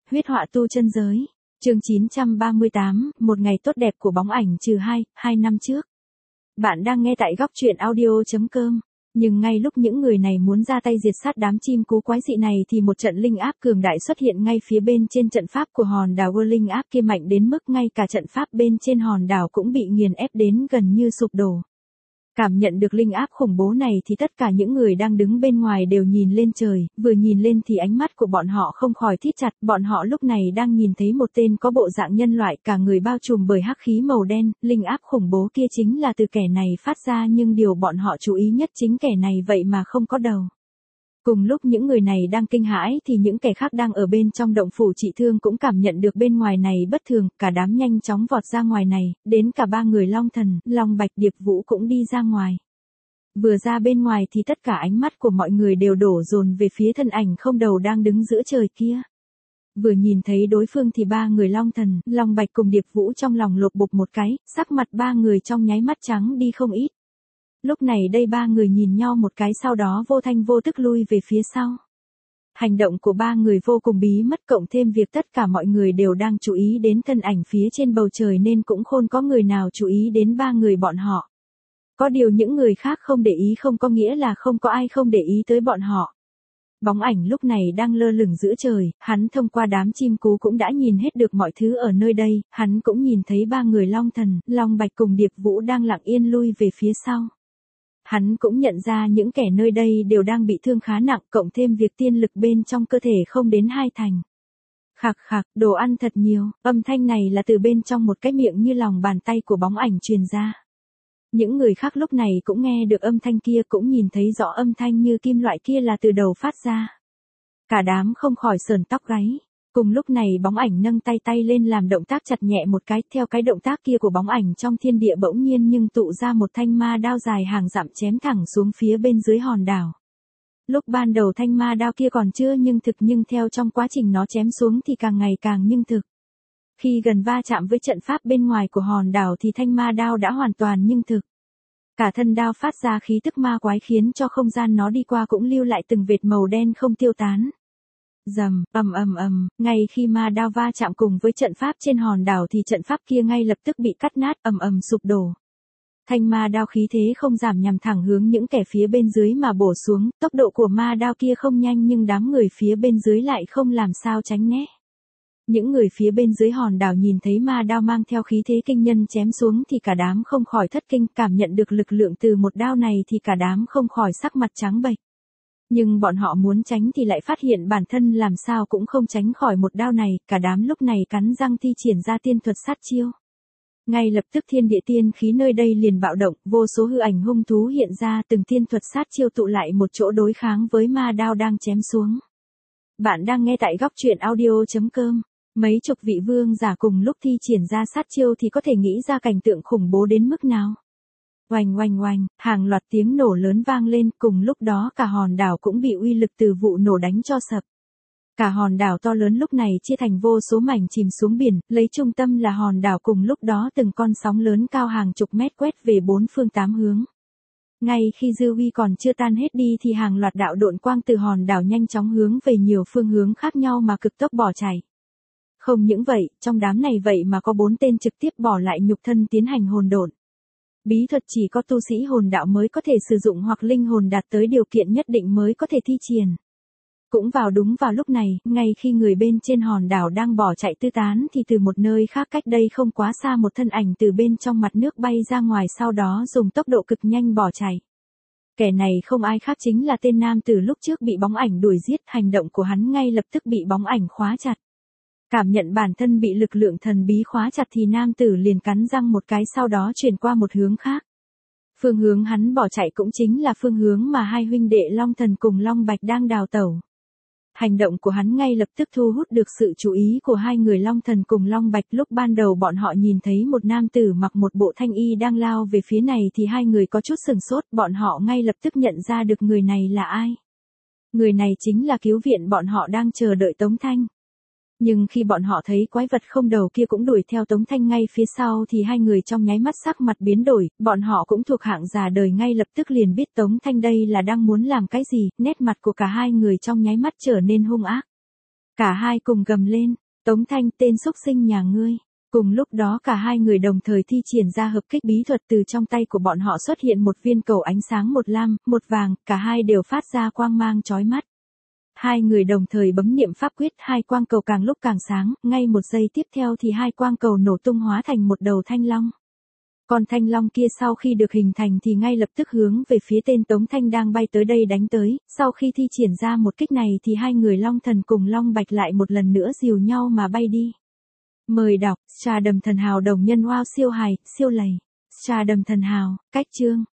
Huyết họa tu chân giới. Chương 938, một ngày tốt đẹp của bóng ảnh trừ 2 năm trước. Bạn đang nghe tại góc truyện audio.com. Nhưng ngay lúc những người này muốn ra tay diệt sát đám chim cú quái dị này thì một trận linh áp cường đại xuất hiện ngay phía bên trên trận pháp của hòn đảo. Linh áp kia mạnh đến mức ngay cả trận pháp bên trên hòn đảo cũng bị nghiền ép đến gần như sụp đổ. Cảm nhận được linh áp khủng bố này thì tất cả những người đang đứng bên ngoài đều nhìn lên trời, vừa nhìn lên thì ánh mắt của bọn họ không khỏi thít chặt. Bọn họ lúc này đang nhìn thấy một tên có bộ dạng nhân loại, cả người bao trùm bởi hắc khí màu đen. Linh áp khủng bố kia chính là từ kẻ này phát ra, nhưng điều bọn họ chú ý nhất chính kẻ này vậy mà không có đầu. Cùng lúc những người này đang kinh hãi thì những kẻ khác đang ở bên trong động phủ trị thương cũng cảm nhận được bên ngoài này bất thường, cả đám nhanh chóng vọt ra ngoài này, đến cả ba người Long Thần, Long Bạch, Điệp Vũ cũng đi ra ngoài. Vừa ra bên ngoài thì tất cả ánh mắt của mọi người đều đổ dồn về phía thân ảnh không đầu đang đứng giữa trời kia. Vừa nhìn thấy đối phương thì ba người Long Thần, Long Bạch cùng Điệp Vũ trong lòng lột bột một cái, sắc mặt ba người trong nháy mắt trắng đi không ít. Lúc này đây ba người nhìn nhau một cái, sau đó vô thanh vô tức lui về phía sau. Hành động của ba người vô cùng bí mật, cộng thêm việc tất cả mọi người đều đang chú ý đến thân ảnh phía trên bầu trời nên cũng không có người nào chú ý đến ba người bọn họ. Có điều những người khác không để ý không có nghĩa là không có ai không để ý tới bọn họ. Bóng ảnh lúc này đang lơ lửng giữa trời, hắn thông qua đám chim cú cũng đã nhìn hết được mọi thứ ở nơi đây, hắn cũng nhìn thấy ba người Long Thần, Long Bạch cùng Điệp Vũ đang lặng yên lui về phía sau. Hắn cũng nhận ra những kẻ nơi đây đều đang bị thương khá nặng, cộng thêm việc tiên lực bên trong cơ thể không đến 2 thành. Khạc khạc, đồ ăn thật nhiều, âm thanh này là từ bên trong một cái miệng như lòng bàn tay của bóng ảnh truyền ra. Những người khác lúc này cũng nghe được âm thanh kia, cũng nhìn thấy rõ âm thanh như kim loại kia là từ đầu phát ra. Cả đám không khỏi sởn tóc gáy. Cùng lúc này bóng ảnh nâng tay lên làm động tác chặt nhẹ một cái, theo cái động tác kia của bóng ảnh trong thiên địa bỗng nhiên nhưng tụ ra một thanh ma đao dài hàng dặm chém thẳng xuống phía bên dưới hòn đảo. Lúc ban đầu thanh ma đao kia còn chưa nhưng thực, nhưng theo trong quá trình nó chém xuống thì càng ngày càng nhưng thực. Khi gần va chạm với trận pháp bên ngoài của hòn đảo thì thanh ma đao đã hoàn toàn nhưng thực. Cả thân đao phát ra khí tức ma quái khiến cho không gian nó đi qua cũng lưu lại từng vệt màu đen không tiêu tán. Rầm, ầm, ngay khi ma đao va chạm cùng với trận pháp trên hòn đảo thì trận pháp kia ngay lập tức bị cắt nát, ầm sụp đổ. Thanh ma đao khí thế không giảm nhằm thẳng hướng những kẻ phía bên dưới mà bổ xuống, tốc độ của ma đao kia không nhanh nhưng đám người phía bên dưới lại không làm sao tránh né. Những người phía bên dưới hòn đảo nhìn thấy ma đao mang theo khí thế kinh nhân chém xuống thì cả đám không khỏi thất kinh, cảm nhận được lực lượng từ một đao này thì cả đám không khỏi sắc mặt trắng bệch. Nhưng bọn họ muốn tránh thì lại phát hiện bản thân làm sao cũng không tránh khỏi một đao này, cả đám lúc này cắn răng thi triển ra tiên thuật sát chiêu. Ngay lập tức thiên địa tiên khí nơi đây liền bạo động, vô số hư ảnh hung thú hiện ra, từng tiên thuật sát chiêu tụ lại một chỗ đối kháng với ma đao đang chém xuống. Bạn đang nghe tại góc truyện audio.com. Mấy chục vị vương giả cùng lúc thi triển ra sát chiêu thì có thể nghĩ ra cảnh tượng khủng bố đến mức nào. Oanh, hàng loạt tiếng nổ lớn vang lên, cùng lúc đó cả hòn đảo cũng bị uy lực từ vụ nổ đánh cho sập. Cả hòn đảo to lớn lúc này chia thành vô số mảnh chìm xuống biển, lấy trung tâm là hòn đảo, cùng lúc đó từng con sóng lớn cao hàng chục mét quét về bốn phương tám hướng. Ngay khi dư uy còn chưa tan hết đi thì hàng loạt đạo độn quang từ hòn đảo nhanh chóng hướng về nhiều phương hướng khác nhau mà cực tốc bỏ chạy. Không những vậy, trong đám này vậy mà có 4 tên trực tiếp bỏ lại nhục thân tiến hành hồn độn. Bí thuật chỉ có tu sĩ hồn đạo mới có thể sử dụng hoặc linh hồn đạt tới điều kiện nhất định mới có thể thi triển. Cũng đúng vào lúc này, ngay khi người bên trên hòn đảo đang bỏ chạy tứ tán thì từ một nơi khác cách đây không quá xa một thân ảnh từ bên trong mặt nước bay ra ngoài, sau đó dùng tốc độ cực nhanh bỏ chạy. Kẻ này không ai khác chính là tên nam tử lúc trước bị bóng ảnh đuổi giết, hành động của hắn ngay lập tức bị bóng ảnh khóa chặt. Cảm nhận bản thân bị lực lượng thần bí khóa chặt thì nam tử liền cắn răng một cái, sau đó chuyển qua một hướng khác. Phương hướng hắn bỏ chạy cũng chính là phương hướng mà hai huynh đệ Long Thần cùng Long Bạch đang đào tẩu. Hành động của hắn ngay lập tức thu hút được sự chú ý của hai người Long Thần cùng Long Bạch. Lúc ban đầu bọn họ nhìn thấy một nam tử mặc một bộ thanh y đang lao về phía này thì hai người có chút sừng sốt, bọn họ ngay lập tức nhận ra được người này là ai. Người này chính là cứu viện bọn họ đang chờ đợi Tống Thanh. Nhưng khi bọn họ thấy quái vật không đầu kia cũng đuổi theo Tống Thanh ngay phía sau thì hai người trong nháy mắt sắc mặt biến đổi, bọn họ cũng thuộc hạng già đời ngay lập tức liền biết Tống Thanh đây là đang muốn làm cái gì, nét mặt của cả hai người trong nháy mắt trở nên hung ác. Cả hai cùng gầm lên, Tống Thanh tên xúc sinh nhà ngươi. Cùng lúc đó cả hai người đồng thời thi triển ra hợp kích bí thuật, từ trong tay của bọn họ xuất hiện một viên cầu ánh sáng, một lam, một vàng, cả hai đều phát ra quang mang chói mắt. Hai người đồng thời bấm niệm pháp quyết, hai quang cầu càng lúc càng sáng, ngay một giây tiếp theo thì hai quang cầu nổ tung hóa thành một đầu thanh long. Còn thanh long kia sau khi được hình thành thì ngay lập tức hướng về phía tên Tống Thanh đang bay tới đây đánh tới, sau khi thi triển ra một kích này thì hai người Long Thần cùng Long Bạch lại một lần nữa dìu nhau mà bay đi. Mời đọc, Stardom Thần Hào đồng nhân wow siêu hài, siêu lầy. Stardom Thần Hào, cách chương.